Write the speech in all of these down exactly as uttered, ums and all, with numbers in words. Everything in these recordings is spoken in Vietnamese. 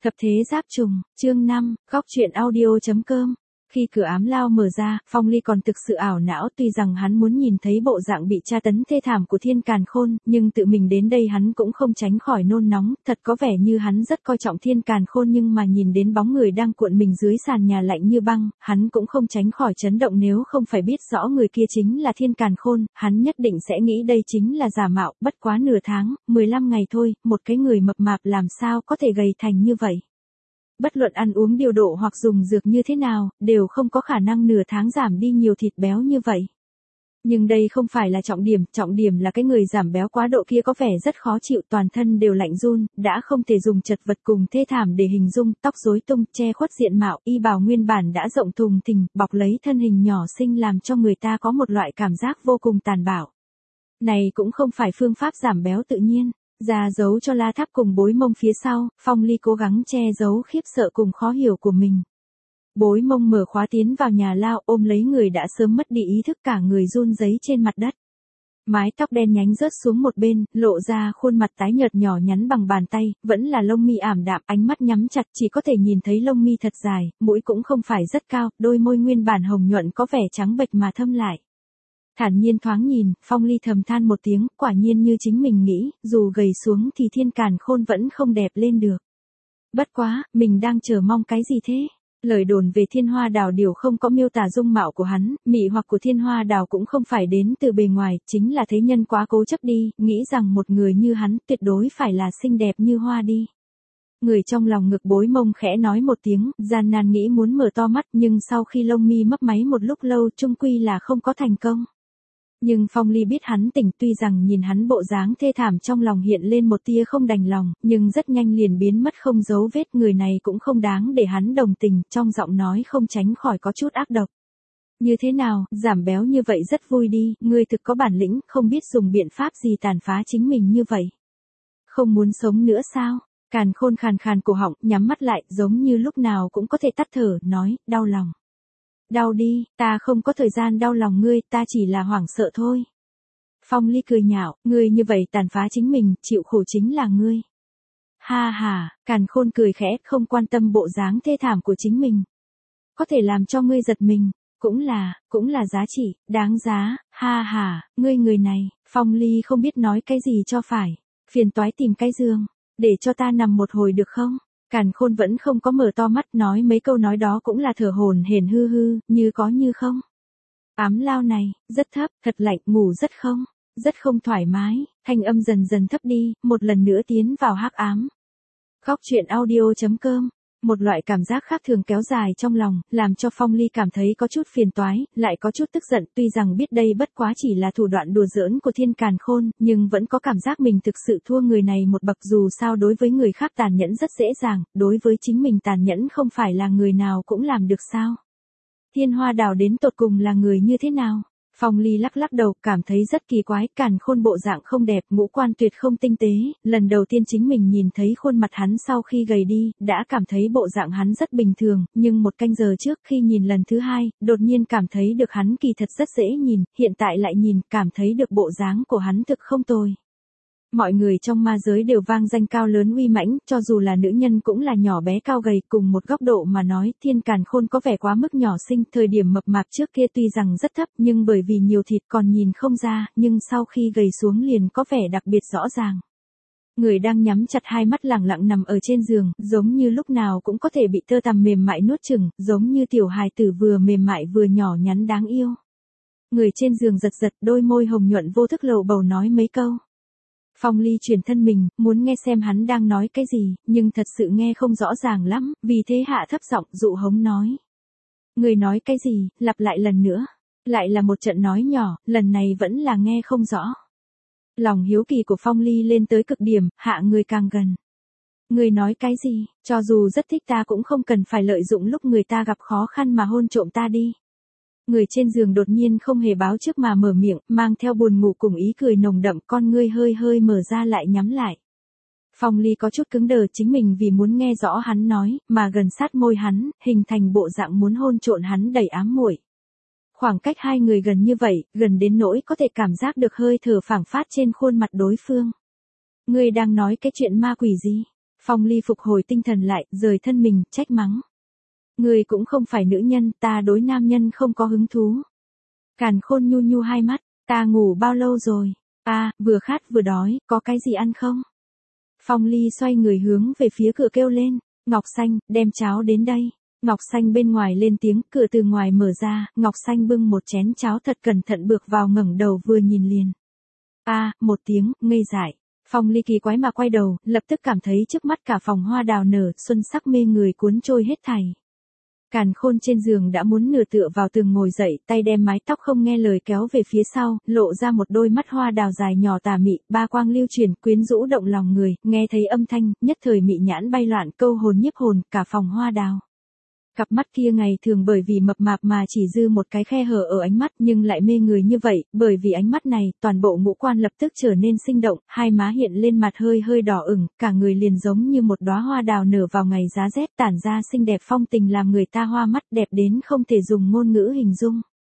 Thập thế giáp trùng, chương năm, góc truyện audio.com. Khi cửa ám lao mở ra, Phong Ly còn thực sự ảo não, tuy rằng hắn muốn nhìn thấy bộ dạng bị tra tấn thê thảm của Thiên Càn Khôn, nhưng tự mình đến đây hắn cũng không tránh khỏi nôn nóng, thật có vẻ như hắn rất coi trọng Thiên Càn Khôn, nhưng mà nhìn đến bóng người đang cuộn mình dưới sàn nhà lạnh như băng, hắn cũng không tránh khỏi chấn động. Nếu không phải biết rõ người kia chính là Thiên Càn Khôn, hắn nhất định sẽ nghĩ đây chính là giả mạo. Bất quá nửa tháng, mười lăm ngày thôi, một cái người mập mạp làm sao có thể gầy thành như vậy. Bất luận ăn uống điều độ hoặc dùng dược như thế nào, đều không có khả năng nửa tháng giảm đi nhiều thịt béo như vậy. Nhưng đây không phải là trọng điểm, trọng điểm là cái người giảm béo quá độ kia có vẻ rất khó chịu, toàn thân đều lạnh run, đã không thể dùng chật vật cùng thê thảm để hình dung, tóc rối tung, che khuất diện mạo, y bào nguyên bản đã rộng thùng thình, bọc lấy thân hình nhỏ xinh làm cho người ta có một loại cảm giác vô cùng tàn bạo. Này cũng không phải phương pháp giảm béo tự nhiên. Ra giấu cho La Tháp cùng Bối Mông phía sau, Phong Ly cố gắng che giấu khiếp sợ cùng khó hiểu của mình. Bối Mông mở khóa tiến vào nhà lao, ôm lấy người đã sớm mất đi ý thức, cả người run rẩy trên mặt đất. Mái tóc đen nhánh rớt xuống một bên, lộ ra khuôn mặt tái nhợt nhỏ nhắn bằng bàn tay, vẫn là lông mi ảm đạm, ánh mắt nhắm chặt, chỉ có thể nhìn thấy lông mi thật dài, mũi cũng không phải rất cao, đôi môi nguyên bản hồng nhuận có vẻ trắng bệch mà thâm lại. Thản nhiên thoáng nhìn, Phong Ly thầm than một tiếng, quả nhiên như chính mình nghĩ, dù gầy xuống thì Thiên Càn Khôn vẫn không đẹp lên được. Bất quá, mình đang chờ mong cái gì thế? Lời đồn về Thiên Hoa Đào Điểu không có miêu tả dung mạo của hắn, mị hoặc của Thiên Hoa Đào cũng không phải đến từ bề ngoài, chính là thế nhân quá cố chấp đi, nghĩ rằng một người như hắn tuyệt đối phải là xinh đẹp như hoa đi. Người trong lòng ngực Bối Mông khẽ nói một tiếng, gian nan nghĩ muốn mở to mắt, nhưng sau khi lông mi mấp máy một lúc lâu chung quy là không có thành công. Nhưng Phong Ly biết hắn tỉnh, tuy rằng nhìn hắn bộ dáng thê thảm trong lòng hiện lên một tia không đành lòng, nhưng rất nhanh liền biến mất không dấu vết, người này cũng không đáng để hắn đồng tình, trong giọng nói không tránh khỏi có chút ác độc. Như thế nào, giảm béo như vậy rất vui đi, ngươi thực có bản lĩnh, không biết dùng biện pháp gì tàn phá chính mình như vậy. Không muốn sống nữa sao? Càn Khôn khàn khàn cổ họng, nhắm mắt lại, giống như lúc nào cũng có thể tắt thở, nói, đau lòng. Đau đi, ta không có thời gian đau lòng ngươi, ta chỉ là hoảng sợ thôi. Phong Ly cười nhạo, ngươi như vậy tàn phá chính mình, chịu khổ chính là ngươi. Ha ha, Càn Khôn cười khẽ, không quan tâm bộ dáng thê thảm của chính mình. Có thể làm cho ngươi giật mình, cũng là, cũng là giá trị, đáng giá, ha ha, ngươi người này. Phong Ly không biết nói cái gì cho phải, phiền toái tìm cái giường, để cho ta nằm một hồi được không? Càn Khôn vẫn không có mở to mắt, nói mấy câu nói đó cũng là thở hổn hển hư hư, như có như không. Ám lao này, rất thấp, thật lạnh, ngủ rất không, rất không thoải mái, thanh âm dần dần thấp đi, một lần nữa tiến vào hắc ám. Góc truyện audio.com. Một loại cảm giác khác thường kéo dài trong lòng, làm cho Phong Ly cảm thấy có chút phiền toái, lại có chút tức giận, tuy rằng biết đây bất quá chỉ là thủ đoạn đùa giỡn của Thiên Càn Khôn, nhưng vẫn có cảm giác mình thực sự thua người này một bậc, dù sao đối với người khác tàn nhẫn rất dễ dàng, đối với chính mình tàn nhẫn không phải là người nào cũng làm được sao. Thiên Hoa Đào đến tột cùng là người như thế nào? Phong Ly lắc lắc đầu, cảm thấy rất kỳ quái, Càn Khôn bộ dạng không đẹp, ngũ quan tuyệt không tinh tế, lần đầu tiên chính mình nhìn thấy khuôn mặt hắn sau khi gầy đi, đã cảm thấy bộ dạng hắn rất bình thường, nhưng một canh giờ trước khi nhìn lần thứ hai, đột nhiên cảm thấy được hắn kỳ thật rất dễ nhìn, hiện tại lại nhìn, cảm thấy được bộ dáng của hắn thực không tồi. Mọi người trong ma giới đều vang danh cao lớn uy mãnh, cho dù là nữ nhân cũng là nhỏ bé cao gầy, cùng một góc độ mà nói, Thiên Càn Khôn có vẻ quá mức nhỏ xinh, thời điểm mập mạp trước kia tuy rằng rất thấp, nhưng bởi vì nhiều thịt còn nhìn không ra, nhưng sau khi gầy xuống liền có vẻ đặc biệt rõ ràng. Người đang nhắm chặt hai mắt lẳng lặng nằm ở trên giường, giống như lúc nào cũng có thể bị tơ tằm mềm mại nuốt chửng, giống như tiểu hài tử vừa mềm mại vừa nhỏ nhắn đáng yêu. Người trên giường giật giật, đôi môi hồng nhuận vô thức lầu bầu nói mấy câu. Phong Ly chuyển thân mình, muốn nghe xem hắn đang nói cái gì, nhưng thật sự nghe không rõ ràng lắm, vì thế hạ thấp giọng dụ hống nói. Người nói cái gì, lặp lại lần nữa. Lại là một trận nói nhỏ, lần này vẫn là nghe không rõ. Lòng hiếu kỳ của Phong Ly lên tới cực điểm, hạ người càng gần. Người nói cái gì, cho dù rất thích ta cũng không cần phải lợi dụng lúc người ta gặp khó khăn mà hôn trộm ta đi. Người trên giường đột nhiên không hề báo trước mà mở miệng, mang theo buồn ngủ cùng ý cười nồng đậm, con ngươi hơi hơi mở ra lại nhắm lại. Phong Ly có chút cứng đờ, chính mình vì muốn nghe rõ hắn nói, mà gần sát môi hắn, hình thành bộ dạng muốn hôn trộn hắn đầy ám muội. Khoảng cách hai người gần như vậy, gần đến nỗi có thể cảm giác được hơi thở phảng phát trên khuôn mặt đối phương. Ngươi đang nói cái chuyện ma quỷ gì? Phong Ly phục hồi tinh thần lại, rời thân mình, trách mắng. Ngươi cũng không phải nữ nhân, ta đối nam nhân không có hứng thú. Càn Khôn nhu nhu hai mắt, ta ngủ bao lâu rồi? À, vừa khát vừa đói, có cái gì ăn không? Phong Ly xoay người hướng về phía cửa kêu lên, Ngọc Xanh, đem cháo đến đây. Ngọc Xanh bên ngoài lên tiếng, cửa từ ngoài mở ra, Ngọc Xanh bưng một chén cháo thật cẩn thận bước vào, ngẩng đầu vừa nhìn liền. A, à, một tiếng, ngây dại. Phong Ly kỳ quái mà quay đầu, lập tức cảm thấy trước mắt cả phòng hoa đào nở, xuân sắc mê người cuốn trôi hết thảy. Càn Khôn trên giường đã muốn nửa tựa vào tường ngồi dậy, tay đem mái tóc không nghe lời kéo về phía sau, lộ ra một đôi mắt hoa đào dài nhỏ tà mị, ba quang lưu chuyển, quyến rũ động lòng người, nghe thấy âm thanh, nhất thời mị nhãn bay loạn, câu hồn nhiếp hồn, cả phòng hoa đào. Cặp mắt kia ngày thường bởi vì mập mạp mà chỉ dư một cái khe hở ở ánh mắt, nhưng lại mê người như vậy, bởi vì ánh mắt này, toàn bộ ngũ quan lập tức trở nên sinh động, hai má hiện lên mặt hơi hơi đỏ ửng, cả người liền giống như một đóa hoa đào nở vào ngày giá rét, tản ra xinh đẹp phong tình làm người ta hoa mắt, đẹp đến không thể dùng ngôn ngữ hình dung.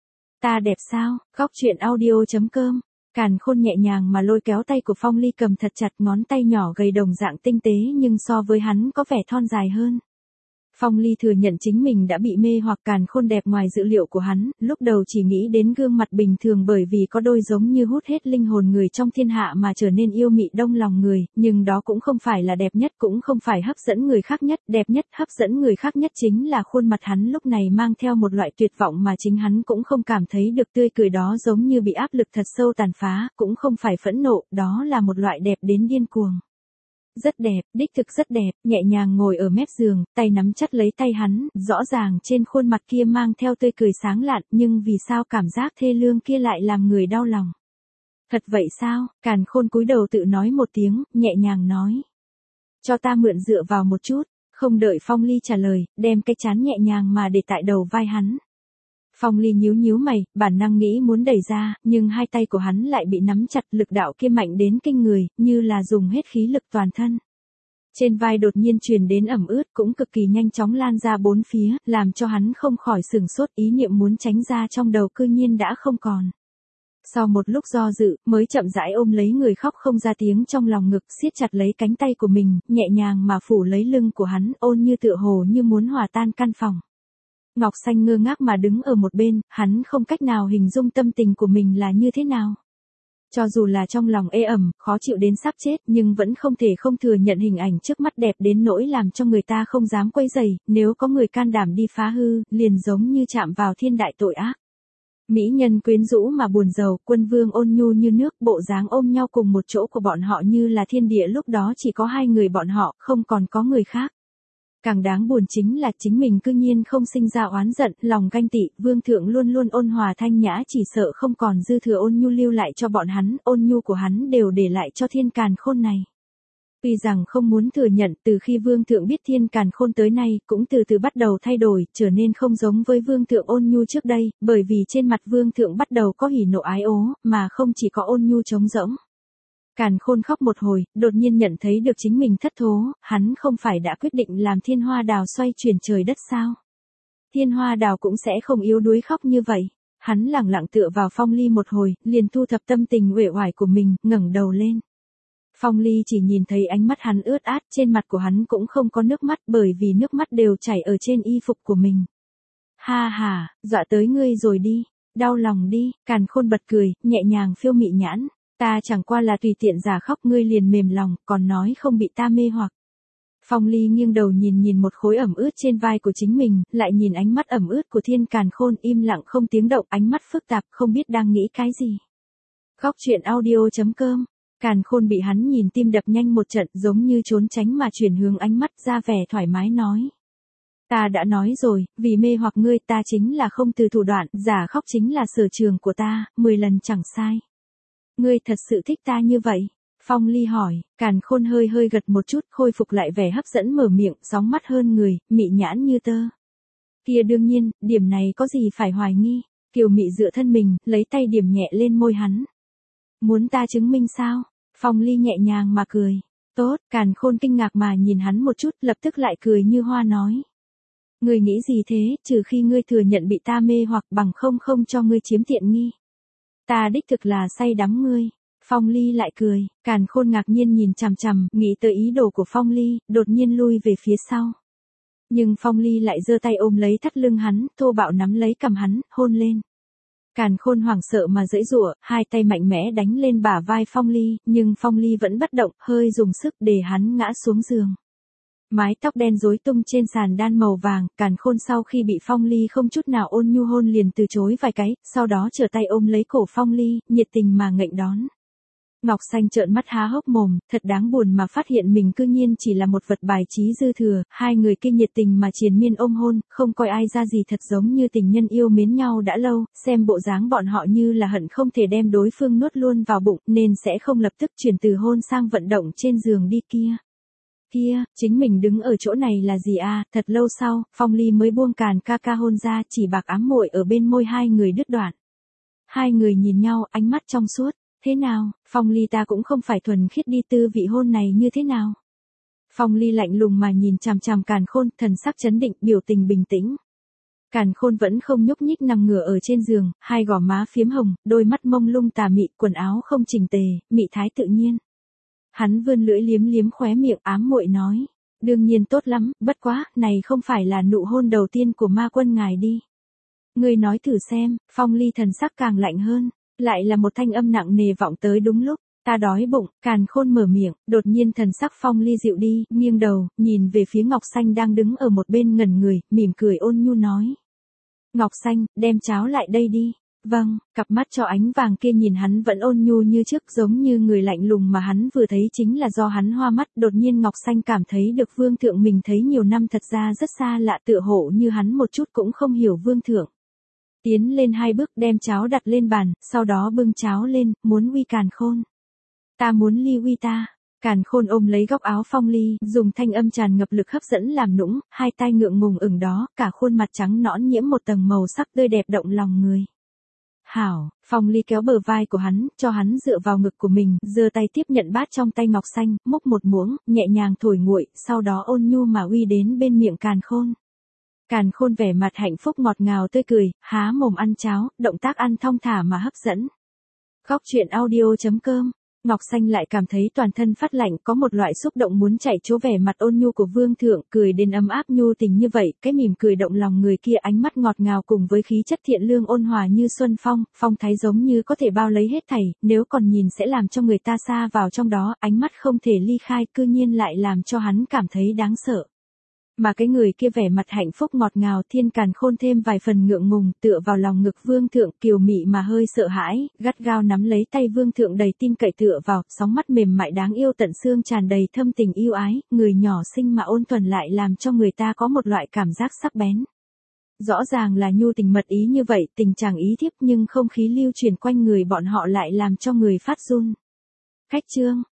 Ta đẹp sao? Góc truyện audio chấm com. Càn Khôn nhẹ nhàng mà lôi kéo tay của Phong Ly cầm thật chặt, ngón tay nhỏ gầy đồng dạng tinh tế nhưng so với hắn có vẻ thon dài hơn. Phong Ly thừa nhận chính mình đã bị mê hoặc. Càn Khôn đẹp ngoài dự liệu của hắn, lúc đầu chỉ nghĩ đến gương mặt bình thường bởi vì có đôi giống như hút hết linh hồn người trong thiên hạ mà trở nên yêu mị đông lòng người, nhưng đó cũng không phải là đẹp nhất, cũng không phải hấp dẫn người khác nhất, đẹp nhất, hấp dẫn người khác nhất chính là khuôn mặt hắn lúc này mang theo một loại tuyệt vọng mà chính hắn cũng không cảm thấy được, tươi cười đó giống như bị áp lực thật sâu tàn phá, cũng không phải phẫn nộ, đó là một loại đẹp đến điên cuồng. Rất đẹp, đích thực rất đẹp, nhẹ nhàng ngồi ở mép giường, tay nắm chặt lấy tay hắn, rõ ràng trên khuôn mặt kia mang theo tươi cười sáng lạn, nhưng vì sao cảm giác thê lương kia lại làm người đau lòng. Thật vậy sao? Càn Khôn cúi đầu tự nói một tiếng, nhẹ nhàng nói. Cho ta mượn dựa vào một chút, không đợi Phong Ly trả lời, đem cái chán nhẹ nhàng mà để tại đầu vai hắn. Phong Ly nhíu nhíu mày, bản năng nghĩ muốn đẩy ra, nhưng hai tay của hắn lại bị nắm chặt, lực đạo kia mạnh đến kinh người, như là dùng hết khí lực toàn thân. Trên vai đột nhiên truyền đến ẩm ướt, cũng cực kỳ nhanh chóng lan ra bốn phía, làm cho hắn không khỏi sửng sốt, ý niệm muốn tránh ra trong đầu cư nhiên đã không còn. Sau một lúc do dự, mới chậm rãi ôm lấy người khóc không ra tiếng trong lòng ngực, siết chặt lấy cánh tay của mình, nhẹ nhàng mà phủ lấy lưng của hắn, ôn như tựa hồ như muốn hòa tan căn phòng. Ngọc Xanh ngơ ngác mà đứng ở một bên, hắn không cách nào hình dung tâm tình của mình là như thế nào. Cho dù là trong lòng ê ẩm, khó chịu đến sắp chết, nhưng vẫn không thể không thừa nhận hình ảnh trước mắt đẹp đến nỗi làm cho người ta không dám quấy rầy, nếu có người can đảm đi phá hư, liền giống như chạm vào thiên đại tội ác. Mỹ nhân quyến rũ mà buồn rầu, quân vương ôn nhu như nước, bộ dáng ôm nhau cùng một chỗ của bọn họ như là thiên địa, lúc đó chỉ có hai người bọn họ, không còn có người khác. Càng đáng buồn chính là chính mình cư nhiên không sinh ra oán giận, lòng ganh tị, vương thượng luôn luôn ôn hòa thanh nhã, chỉ sợ không còn dư thừa ôn nhu lưu lại cho bọn hắn, ôn nhu của hắn đều để lại cho Thiên Càn Khôn này. Tuy rằng không muốn thừa nhận, từ khi vương thượng biết Thiên Càn Khôn tới nay, cũng từ từ bắt đầu thay đổi, trở nên không giống với vương thượng ôn nhu trước đây, bởi vì trên mặt vương thượng bắt đầu có hỉ nộ ái ố, mà không chỉ có ôn nhu trống rỗng. Càn Khôn khóc một hồi, đột nhiên nhận thấy được chính mình thất thố, hắn không phải đã quyết định làm thiên hoa đào xoay chuyển trời đất sao? Thiên hoa đào cũng sẽ không yếu đuối khóc như vậy. Hắn lẳng lặng tựa vào Phong Ly một hồi, liền thu thập tâm tình uể oải của mình, ngẩng đầu lên. Phong Ly chỉ nhìn thấy ánh mắt hắn ướt át, trên mặt của hắn cũng không có nước mắt bởi vì nước mắt đều chảy ở trên y phục của mình. Ha ha, dọa tới ngươi rồi đi, đau lòng đi, Càn Khôn bật cười, nhẹ nhàng phiêu mị nhãn. Ta chẳng qua là tùy tiện giả khóc, ngươi liền mềm lòng, còn nói không bị ta mê hoặc. Phong Ly nghiêng đầu nhìn nhìn một khối ẩm ướt trên vai của chính mình, lại nhìn ánh mắt ẩm ướt của Thiên Càn Khôn, im lặng không tiếng động, ánh mắt phức tạp, không biết đang nghĩ cái gì. Góc truyện audio chấm com. Càn Khôn bị hắn nhìn tim đập nhanh một trận, giống như trốn tránh mà chuyển hướng ánh mắt, ra vẻ thoải mái nói. Ta đã nói rồi, vì mê hoặc ngươi ta chính là không từ thủ đoạn, giả khóc chính là sở trường của ta, mười lần chẳng sai. Ngươi thật sự thích ta như vậy? Phong Ly hỏi. Càn Khôn hơi hơi gật một chút, khôi phục lại vẻ hấp dẫn, mở miệng, sóng mắt hơn người, mị nhãn như tơ. Kia đương nhiên, điểm này có gì phải hoài nghi. Kiều Mị dựa thân mình, lấy tay điểm nhẹ lên môi hắn. Muốn ta chứng minh sao? Phong Ly nhẹ nhàng mà cười. Tốt, Càn Khôn kinh ngạc mà nhìn hắn một chút, lập tức lại cười như hoa nói. Ngươi nghĩ gì thế, trừ khi ngươi thừa nhận bị ta mê hoặc, bằng không không cho ngươi chiếm tiện nghi. Ta đích thực là say đắm ngươi. Phong Ly lại cười, Càn Khôn ngạc nhiên nhìn chằm chằm, nghĩ tới ý đồ của Phong Ly, đột nhiên lui về phía sau. Nhưng Phong Ly lại giơ tay ôm lấy thắt lưng hắn, thô bạo nắm lấy cằm hắn, hôn lên. Càn Khôn hoảng sợ mà giãy giụa, hai tay mạnh mẽ đánh lên bả vai Phong Ly, nhưng Phong Ly vẫn bất động, hơi dùng sức để hắn ngã xuống giường. Mái tóc đen rối tung trên sàn đan màu vàng, Càn Khôn sau khi bị Phong Ly không chút nào ôn nhu hôn liền từ chối vài cái, sau đó trở tay ôm lấy cổ Phong Ly, nhiệt tình mà nghênh đón. Ngọc Xanh trợn mắt há hốc mồm, thật đáng buồn mà phát hiện mình cư nhiên chỉ là một vật bài trí dư thừa, hai người kia nhiệt tình mà triền miên ôm hôn, không coi ai ra gì, thật giống như tình nhân yêu mến nhau đã lâu, xem bộ dáng bọn họ như là hận không thể đem đối phương nuốt luôn vào bụng, nên sẽ không lập tức chuyển từ hôn sang vận động trên giường đi kia. Kia, chính mình đứng ở chỗ này là gì à, thật lâu sau, Phong Ly mới buông Càn ca ca hôn ra, chỉ bạc ám muội ở bên môi hai người đứt đoạn. Hai người nhìn nhau, ánh mắt trong suốt. Thế nào, Phong Ly ta cũng không phải thuần khiết đi, tư vị hôn này như thế nào? Phong Ly lạnh lùng mà nhìn chằm chằm Càn Khôn, thần sắc chấn định, biểu tình bình tĩnh. Càn Khôn vẫn không nhúc nhích nằm ngửa ở trên giường, hai gò má phiếm hồng, đôi mắt mông lung tà mị, quần áo không chỉnh tề, mị thái tự nhiên. Hắn vươn lưỡi liếm liếm khóe miệng, ám muội nói, đương nhiên tốt lắm, bất quá, này không phải là nụ hôn đầu tiên của ma quân ngài đi. Ngươi nói thử xem, Phong Ly thần sắc càng lạnh hơn. Lại là một thanh âm nặng nề vọng tới đúng lúc, ta đói bụng, Càn Khôn mở miệng, đột nhiên thần sắc Phong Ly dịu đi, nghiêng đầu, nhìn về phía Ngọc Xanh đang đứng ở một bên ngẩn người, mỉm cười ôn nhu nói. Ngọc Xanh, đem cháo lại đây đi. Vâng, cặp mắt cho ánh vàng kia nhìn hắn vẫn ôn nhu như trước, giống như người lạnh lùng mà hắn vừa thấy chính là do hắn hoa mắt, đột nhiên Ngọc Xanh cảm thấy được vương thượng mình thấy nhiều năm thật ra rất xa lạ, tựa hộ như hắn một chút cũng không hiểu vương thượng. Tiến lên hai bước đem cháo đặt lên bàn, sau đó bưng cháo lên, muốn uy Càn Khôn. Ta muốn ly uy ta. Càn Khôn ôm lấy góc áo Phong Ly, dùng thanh âm tràn ngập lực hấp dẫn làm nũng, hai tay ngượng ngùng ửng đó, cả khuôn mặt trắng nõn nhiễm một tầng màu sắc tươi đẹp động lòng người. Hảo, Phong Ly kéo bờ vai của hắn, cho hắn dựa vào ngực của mình, giơ tay tiếp nhận bát trong tay Ngọc Xanh, múc một muỗng, nhẹ nhàng thổi nguội, sau đó ôn nhu mà uy đến bên miệng Càn Khôn. Càn Khôn vẻ mặt hạnh phúc ngọt ngào tươi cười, há mồm ăn cháo, động tác ăn thong thả mà hấp dẫn. Góc truyện audio chấm com. Ngọc Xanh lại cảm thấy toàn thân phát lạnh, có một loại xúc động muốn chạy chỗ vẻ mặt ôn nhu của vương thượng, cười đến ấm áp nhu tình như vậy, cái mỉm cười động lòng người kia, ánh mắt ngọt ngào cùng với khí chất thiện lương ôn hòa như xuân phong, phong thái giống như có thể bao lấy hết thảy, nếu còn nhìn sẽ làm cho người ta xa vào trong đó, ánh mắt không thể ly khai, cư nhiên lại làm cho hắn cảm thấy đáng sợ. Mà cái người kia vẻ mặt hạnh phúc ngọt ngào, Thiên Càn Khôn thêm vài phần ngượng ngùng, tựa vào lòng ngực vương thượng, kiều mị mà hơi sợ hãi, gắt gao nắm lấy tay vương thượng đầy tin cậy tựa vào, sóng mắt mềm mại đáng yêu tận xương tràn đầy thâm tình yêu ái, người nhỏ xinh mà ôn thuần lại làm cho người ta có một loại cảm giác sắc bén. Rõ ràng là nhu tình mật ý như vậy, tình chàng ý thiếp nhưng không khí lưu truyền quanh người bọn họ lại làm cho người phát run. Khách chương